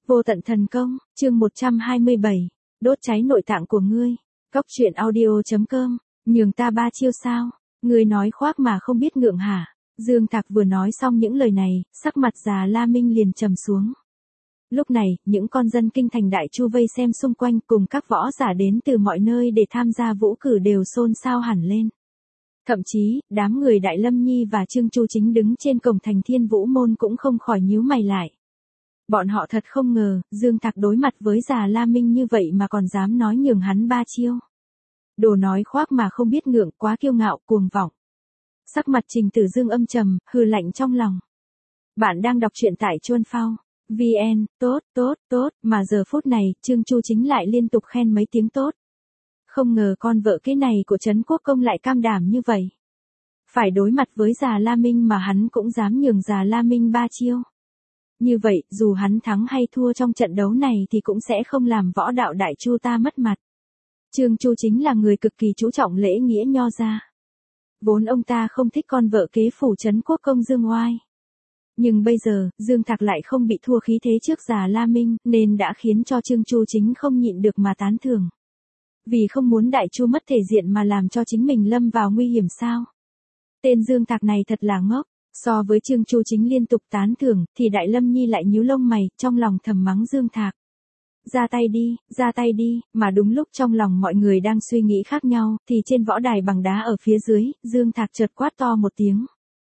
Vô tận thần công, chương 127, đốt cháy nội tạng của ngươi. Cóc truyện audio.com, nhường ta 3 chiêu sao? Ngươi nói khoác mà không biết ngượng hả? Dương Thạc vừa nói xong những lời này, sắc mặt Già La Minh liền trầm xuống. Lúc này, những con dân kinh thành Đại Chu vây xem xung quanh cùng các võ giả đến từ mọi nơi để tham gia vũ cử đều xôn xao hẳn lên. Thậm chí, đám người Đại Lâm Nhi và Trương Chu Chính đứng trên cổng thành Thiên Vũ Môn cũng không khỏi nhíu mày lại. Bọn họ thật không ngờ, Dương Thạc đối mặt với Già La Minh như vậy mà còn dám nói nhường hắn 3 chiêu. Đồ nói khoác mà không biết ngượng, quá kiêu ngạo, cuồng vọng. Sắc mặt Trình Tử Dương âm trầm, hừ lạnh trong lòng. Bạn đang đọc truyện tại Chuan Phao VN, tốt, mà giờ phút này, Trương Chu Chính lại liên tục khen mấy tiếng tốt. Không ngờ con vợ kế này của Trấn Quốc Công lại cam đảm như vậy. Phải đối mặt với Già La Minh mà hắn cũng dám nhường Già La Minh 3 chiêu. Như vậy, dù hắn thắng hay thua trong trận đấu này thì cũng sẽ không làm võ đạo Đại Chu ta mất mặt. Trương Chu Chính là người cực kỳ chú trọng lễ nghĩa nho gia. Vốn ông ta không thích con vợ kế phủ Trấn Quốc Công Dương Oai. Nhưng bây giờ, Dương Thạc lại không bị thua khí thế trước Già La Minh, nên đã khiến cho Trương Chu Chính không nhịn được mà tán thưởng. Vì không muốn Đại Chu mất thể diện mà làm cho chính mình lâm vào nguy hiểm sao? Tên Dương Thạc này thật là ngốc. So với Trương Chu Chính liên tục tán thưởng, thì Đại Lâm Nhi lại nhíu lông mày, trong lòng thầm mắng Dương Thạc. Ra tay đi, mà đúng lúc trong lòng mọi người đang suy nghĩ khác nhau, thì trên võ đài bằng đá ở phía dưới, Dương Thạc chợt quát to một tiếng.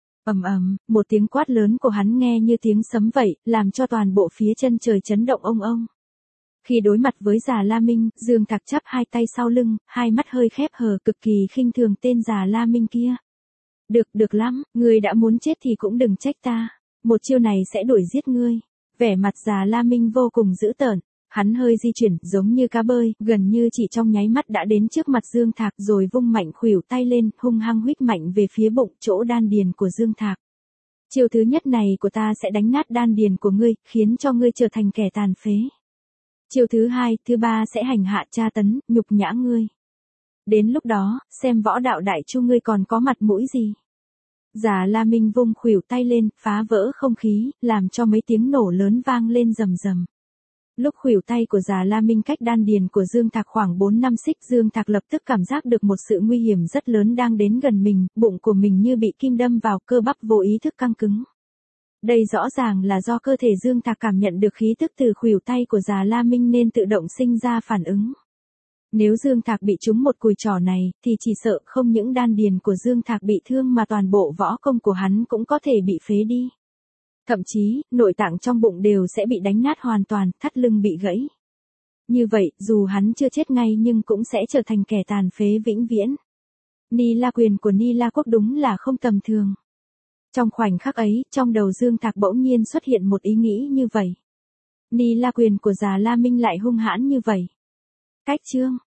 Một tiếng quát lớn của hắn nghe như tiếng sấm vậy, làm cho toàn bộ phía chân trời chấn động ông ông. Khi đối mặt với Già La Minh, Dương Thạc chắp hai tay sau lưng, hai mắt hơi khép hờ cực kỳ khinh thường tên Già La Minh kia. Được lắm, ngươi đã muốn chết thì cũng đừng trách ta. Một chiêu này sẽ đuổi giết ngươi. Vẻ mặt Già La Minh vô cùng dữ tợn. Hắn hơi di chuyển giống như cá bơi, gần như chỉ trong nháy mắt đã đến trước mặt Dương Thạc rồi vung mạnh khuỷu tay lên, hung hăng huých mạnh về phía bụng chỗ đan điền của Dương Thạc. Chiêu thứ nhất này của ta sẽ đánh nát đan điền của ngươi, khiến cho ngươi trở thành kẻ tàn phế. Chiêu thứ hai, thứ ba sẽ hành hạ tra tấn, nhục nhã ngươi. Đến lúc đó, xem võ đạo Đại Chu ngươi còn có mặt mũi gì. Già La Minh vung khuỷu tay lên, phá vỡ không khí, làm cho mấy tiếng nổ lớn vang lên rầm rầm. Lúc khuỷu tay của Già La Minh cách đan điền của Dương Thạc khoảng 4-5 xích, Dương Thạc lập tức cảm giác được một sự nguy hiểm rất lớn đang đến gần mình, bụng của mình như bị kim đâm vào, cơ bắp vô ý thức căng cứng. Đây rõ ràng là do cơ thể Dương Thạc cảm nhận được khí tức từ khuỷu tay của Già La Minh nên tự động sinh ra phản ứng. Nếu Dương Thạc bị trúng một cùi trỏ này, thì chỉ sợ không những đan điền của Dương Thạc bị thương mà toàn bộ võ công của hắn cũng có thể bị phế đi. Thậm chí, nội tạng trong bụng đều sẽ bị đánh nát hoàn toàn, thắt lưng bị gãy. Như vậy, dù hắn chưa chết ngay nhưng cũng sẽ trở thành kẻ tàn phế vĩnh viễn. Ni La quyền của Ni La quốc đúng là không tầm thường. Trong khoảnh khắc ấy, trong đầu Dương Thạc bỗng nhiên xuất hiện một ý nghĩ như vậy. Ni La quyền của Già La Minh lại hung hãn như vậy. Cách chương